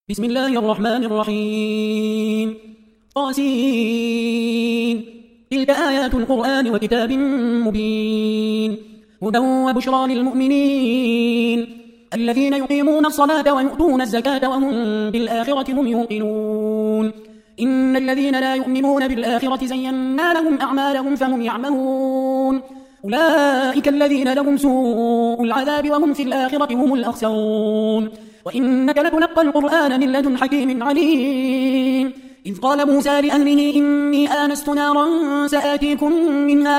بسم الله الرحمن الرحيم طاسين تلك آيات القرآن وكتاب مبين هدى وبشرى للمؤمنين الذين يقيمون الصلاة ويؤتون الزكاة وهم بالآخرة هم يوقنون إن الذين لا يؤمنون بالآخرة زينا لهم أعمالهم فهم يعمهون أولئك الذين لهم سوء العذاب وهم في الآخرة هم الأخسرون وإنك لتلقى القرآن من لدن حكيم عليم إذ قال موسى لأهله إني آنست نارا سآتيكم منها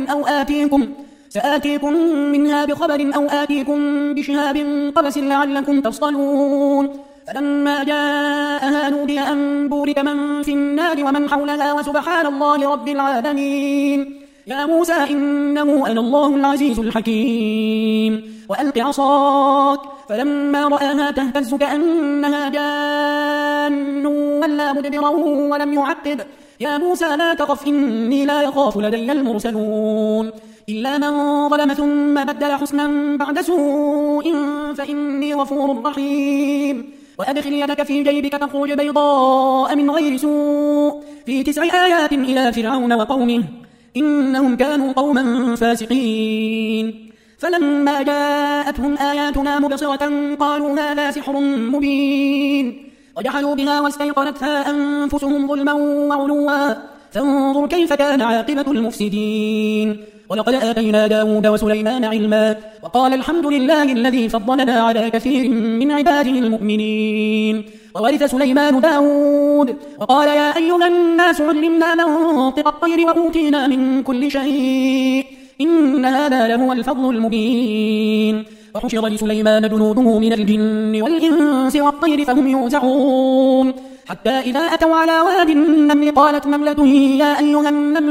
بخبر أو آتيكم بشهاب قبس لعلكم تصطلون فلما جاءها نودي أن بورك من في النار ومن حولها وسبحان الله رب العالمين يا موسى إنه أنا الله العزيز الحكيم وألق عصاك فلما رآها تهتز كأنها جان ولا مدبرا ولم يعقب يا موسى لا تخف إني لا يخاف لدي المرسلون إلا من ظلم ثم بدل حسنا بعد سوء فإني غفور رحيم وأدخل يدك في جيبك تخرج بيضاء من غير سوء في 9 آيات إلى فرعون وقومه إنهم كانوا قوما فاسقين فلما جاءتهم آياتنا مبصرة قالوا هذا سحر مبين وجحدوا بها واستيقنتها أنفسهم ظلما وعلوا فانظر كيف كان عاقبة المفسدين ولقد آتينا داود وسليمان علما وقال الحمد لله الذي فضلنا على كثير من عباده المؤمنين وورث سليمان داود وقال يا أيها الناس علمنا منطق الطير وأوتينا من كل شيء إن هذا لهو الفضل المبين وحشر لسليمان جنوده من الجن والإنس والطير فهم يوزعون حتى إذا أتوا على واد النمل قالت نملة يا أيها النمل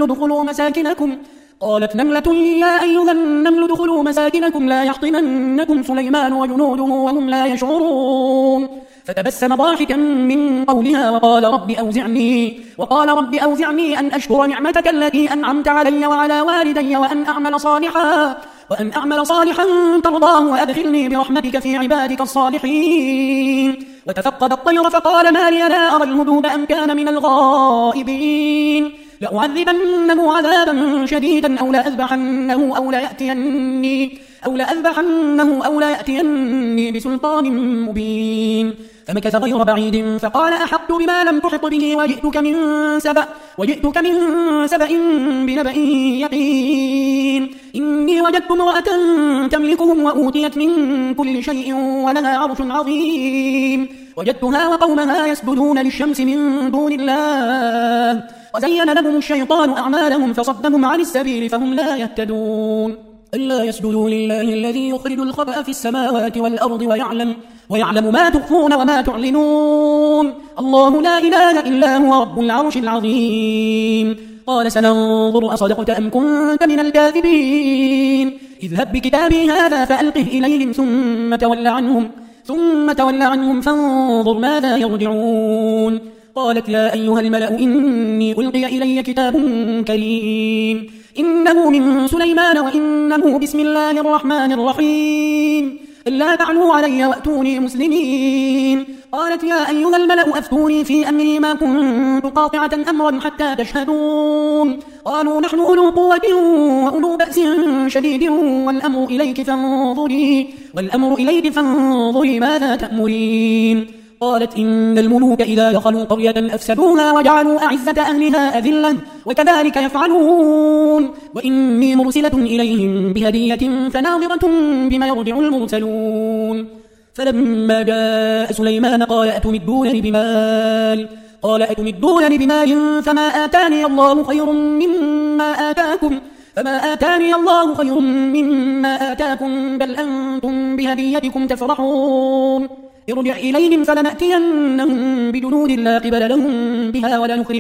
ادخلوا مساكنكم لا يحطمنكم سليمان وجنوده وهم لا يشعرون فتبسم ضاحكا من قولها وقال رب أوزعني أن أشكر نعمتك التي أنعمت علي وعلى والدي وأن أعمل صالحا ترضاه وأدخلني برحمتك في عبادك الصالحين وتفقد الطير فقال ما لي لا أرى الهدود أم كان من الغائبين لأعذبنه عذابا شديدا أو لأذبحنه بسلطان مبين فمكث غير بعيد فقال أحطت بما لم تحط به وجئتك من سبأ بنبأ يقين إني وجدت امرأة تملكهم وأوتيت من كل شيء ولها عرش عظيم وجدتها وقومها يسجدون للشمس من دون الله وزين لهم الشيطان أعمالهم فصدهم عن السبيل فهم لا يهتدون ألا يسجدوا لله الذي يخرج الخبأ في السماوات والأرض ويعلم ما تخفون وما تعلنون الله لا إله إلا هو رب العرش العظيم قال سننظر أصدقت أم كنت من الكاذبين اذهب بكتابي هذا فألقه إليهم ثم تول عنهم فانظر ماذا يرجعون قالت يا أيها الملأ إني ألقي إلي كتاب كريم إنه من سليمان وإنه بسم الله الرحمن الرحيم ألا تعلوا علي وأتوني مسلمين قالت يا أيها الملأ أفتوني في أمري ما كنت قاطعة أمرا حتى تشهدون قالوا نحن أولو قوة وأولو بأس شديد والأمر إليك فانظري ماذا تأمرين قالت إن الملوك إذا دخلوا قرية أفسدوها وجعلوا أعزة أهلها أذلة وكذلك يفعلون وإني مرسلة إليهم بهدية فناظرة بما يرجع المرسلون فلما جاء سليمان قال أتمدونني بمال فما آتاني الله خير مما آتاكم بل أنتم بهديتكم تفرحون ارجع إليهم فلنأتينهم بجنود لا قبل لهم بها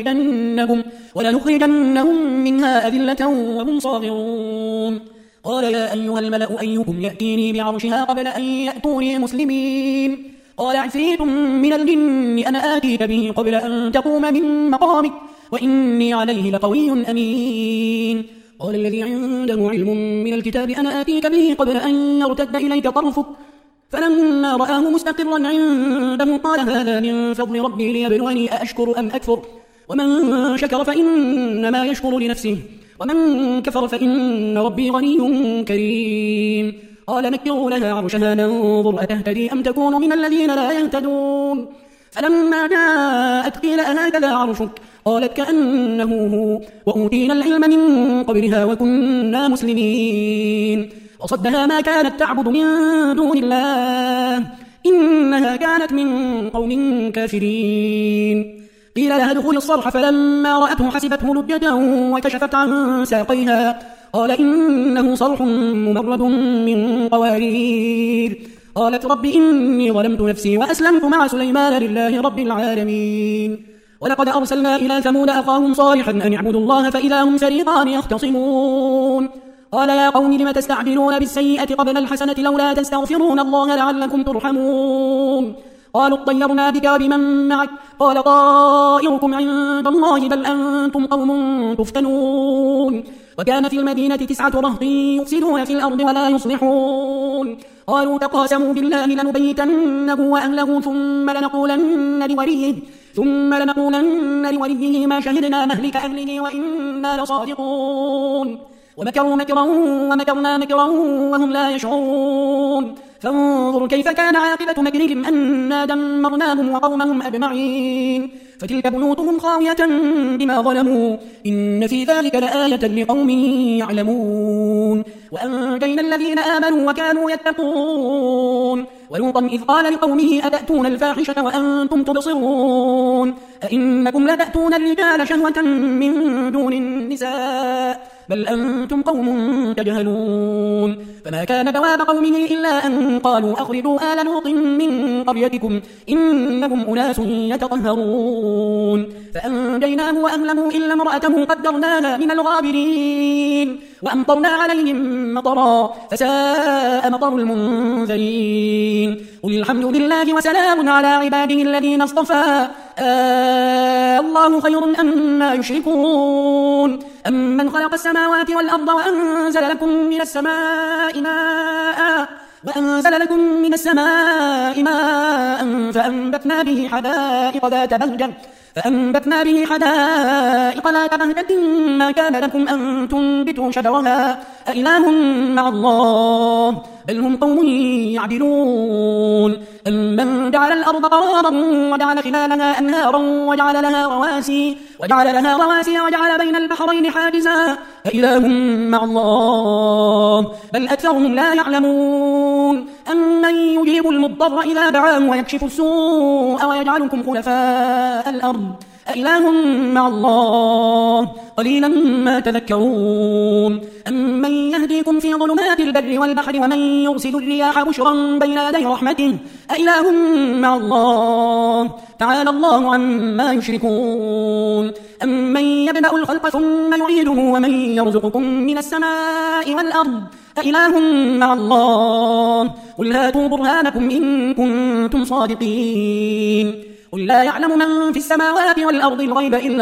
ولنخرجنهم منها أذلة وهم صاغرون قال يا أيها الملأ أيكم يأتيني بعرشها قبل أن يأتوني مسلمين قال عفريت من الجن أنا آتيك به قبل أن تقوم من مقامك وإني عليه لقوي أمين قال الذي عنده علم من الكتاب أنا آتيك به قبل أن يرتد إليك طرفك فلما رآه مستقرا عنده قال هذا من فضل ربي ليبلوني أأشكر أم أكفر ومن شكر فإنما يشكر لنفسه ومن كفر فإن ربي غني كريم قال نكروا لها عرشها ننظر أتهتدي أم تكون من الذين لا يهتدون فلما جاءت قيل أهكذا عرشك قالت كأنه هو وأوتينا العلم من قبلها وكنا مسلمين وصدها ما كانت تعبد من دون الله إنها كانت من قوم كافرين قيل لها ادخلي الصرح فلما رأته حسبته لجة وكشفت عن ساقيها قال إنه صرح ممرد من قوارير قالت رب إني ظلمت نفسي وأسلمت مع سليمان لله رب العالمين ولقد أرسلنا إلى ثمود أخاهم صالحا أن اعبدوا الله فإذا هم فريقان يختصمون قال يا قوم لم تستعجلون بالسيئة قبل الحسنة لولا تستغفرون الله لعلكم ترحمون قالوا اطيرنا بك وبمن معك قال طائركم عند الله بل أنتم قوم تفتنون وكان في المدينة 9 رهط يفسدون في الأرض ولا يصلحون قالوا تقاسموا بالله لنبيتنه وأهله ثم لنقولن لوليه ما شهدنا مهلك أهله وإنا لصادقون ومكروا مكرا ومكرنا مكرا وهم لا يشعرون فانظر كيف كان عاقبة مكرهم أنا دمرناهم وقومهم أجمعين فتلك بيوتهم خاوية بما ظلموا إن في ذلك لآية لقوم يعلمون وأنجينا الذين آمنوا وكانوا يتقون ولوطا إذ قال لقومه أتأتون الفاحشة وأنتم تبصرون أئنكم لتأتون الرجال شهوة من دون النساء بل أنتم قوم تجهلون فما كان جواب قومه إلا أن قالوا أخرجوا آل لوط من قريتكم إنهم أناس يتطهرون فأنجيناه وأهله إلا امرأته قدرناها من الغابرين وأمطرنا عليهم مطرا فساء مطر المنذرين قل الحمد لله وسلام على عباده الذين اصطفى الله خير أما يشركون أمن خلق السماوات والأرض وأنزل لكم من السماء ماء فأنبتنا به حدائق ذات بهجة ما كان لكم أن تنبتوا شجرها أإله مع الله بل هم قوم يعدلون أمن جعل الأرض قرارا وجعل خلالها أنهارا وجعل لها رواسي وجعل بين البحرين حاجزا أإله مع الله بل أكثرهم لا يعلمون أمن يجيب المضطر إذا دعاه ويكشف السوء ويجعلكم خلفاء الأرض أإله مع الله قليلا ما تذكرون أمن يهديكم في ظلمات البر والبحر ومن يرسل الرياح بشرا بين يدي رحمته أإله مع الله تعالى الله عما يشركون أمن يبدأ الخلق ثم يعيده ومن يرزقكم من السماء والأرض أإله مع الله قل هاتوا برهانكم إن كنتم صادقين قل لا يعلم من في السماوات والأرض الغيب إلا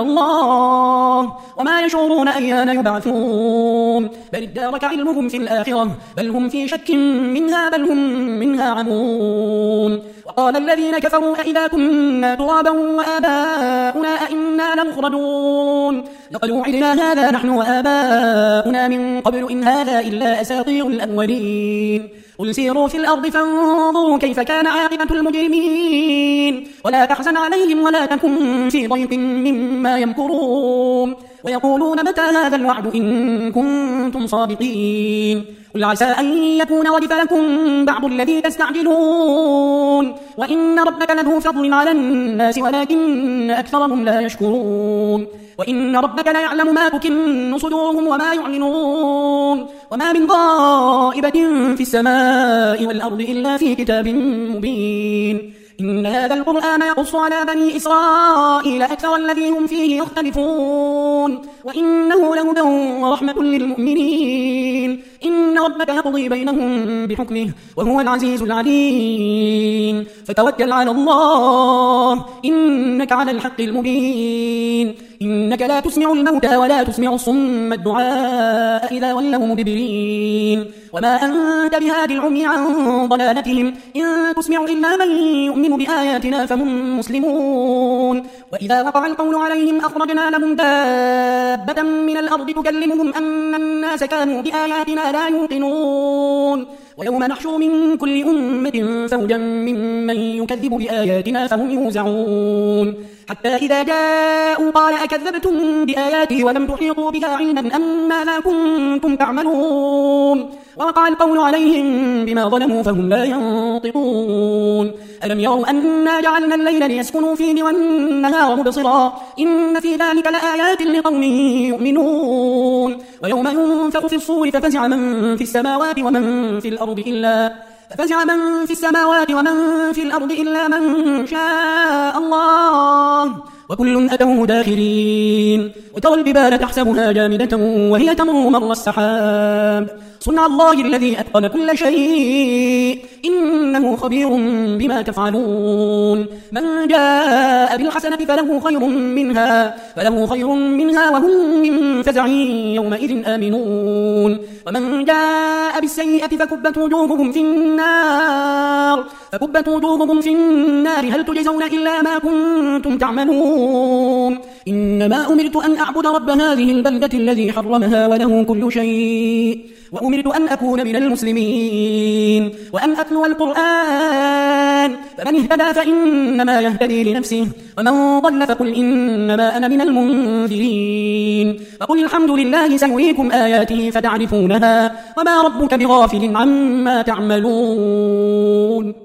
الله وما يشعرون أيان يبعثون بل ادارك علمهم في الآخرة بل هم في شك منها بل هم منها عمون وقال الذين كفروا أئذا كنا ترابا وآباؤنا أئنا لمخرجون لقد وعدنا هذا نحن وآباؤنا من قبل إن هذا إلا أساطير الأولين قل سيروا في الأرض فانظروا كيف كان عاقبة المجرمين ولا تحزن عليهم ولا تكن في ضيق مما يمكرون ويقولون متى هذا الوعد إن كنتم صادقين قل عسى أن يكون ردف لكم بعض الذي تستعجلون وإن ربك لذو فضل على الناس ولكن أكثرهم لا يشكرون وإن ربك ليعلم ما تكن صدورهم وما يعلنون وما من غائبة في السماء والأرض إلا في كتاب مبين إن هذا القرآن يقص على بني إسرائيل أكثر الذي هم فيه يختلفون وإنه لهدى ورحمة للمؤمنين إن ربك يقضي بينهم بحكمه وهو العزيز العليم فتوكل على الله إنك يحجونك على الحق المبين إنك لا تسمع الموتى ولا تسمع الصم الدعاء إذا ولوا مدبرين وما أنت بهاد العمي عن ضلالتهم إن تسمع إلا من يؤمن بآياتنا فهم مسلمون وإذا وقع القول عليهم أخرجنا لهم دابة من الأرض تكلمهم أن الناس كانوا بآياتنا لا يوقنون ويوم نحشر من كل أمة فوجا ممن يكذب بآياتنا فهم يوزعون حتى إذا جاءوا قال أكذبتم بآياتي ولم تحيطوا بها علما أم ماذا كنتم تعملون ووقع القول عليهم بما ظلموا فهم لا ينطقون ألم يروا أنا جعلنا الليل ليسكنوا فيه والنهار مبصرا إن في ذلك لآيات لقوم يؤمنون ويوم ينفخ في الصور ففزع من في السماوات ومن في الأرض إلا من شاء الله وكل أتوه داخرين وترى الجبال تحسبها جامدة وهي تمر مر السحاب صنع الله الذي أتقن كل شيء إنه خبير بما تفعلون من جاء بالحسنة فله خير منها وهم من فزع يومئذ آمنون ومن جاء بالسيئة فكبت وجوههم في النار هل تجزون إلا ما كنتم تعملون إنما أمرت أن أعبد رب هذه البلدة الذي حرمها وله كل شيء وأمرت أن أكون من المسلمين وأن أتلو القرآن فمن اهتدى فإنما يهتدي لنفسه ومن ضل فقل إنما أنا من المنذرين فقل الحمد لله سيريكم آياته فتعرفونها وما ربك بغافل عما تعملون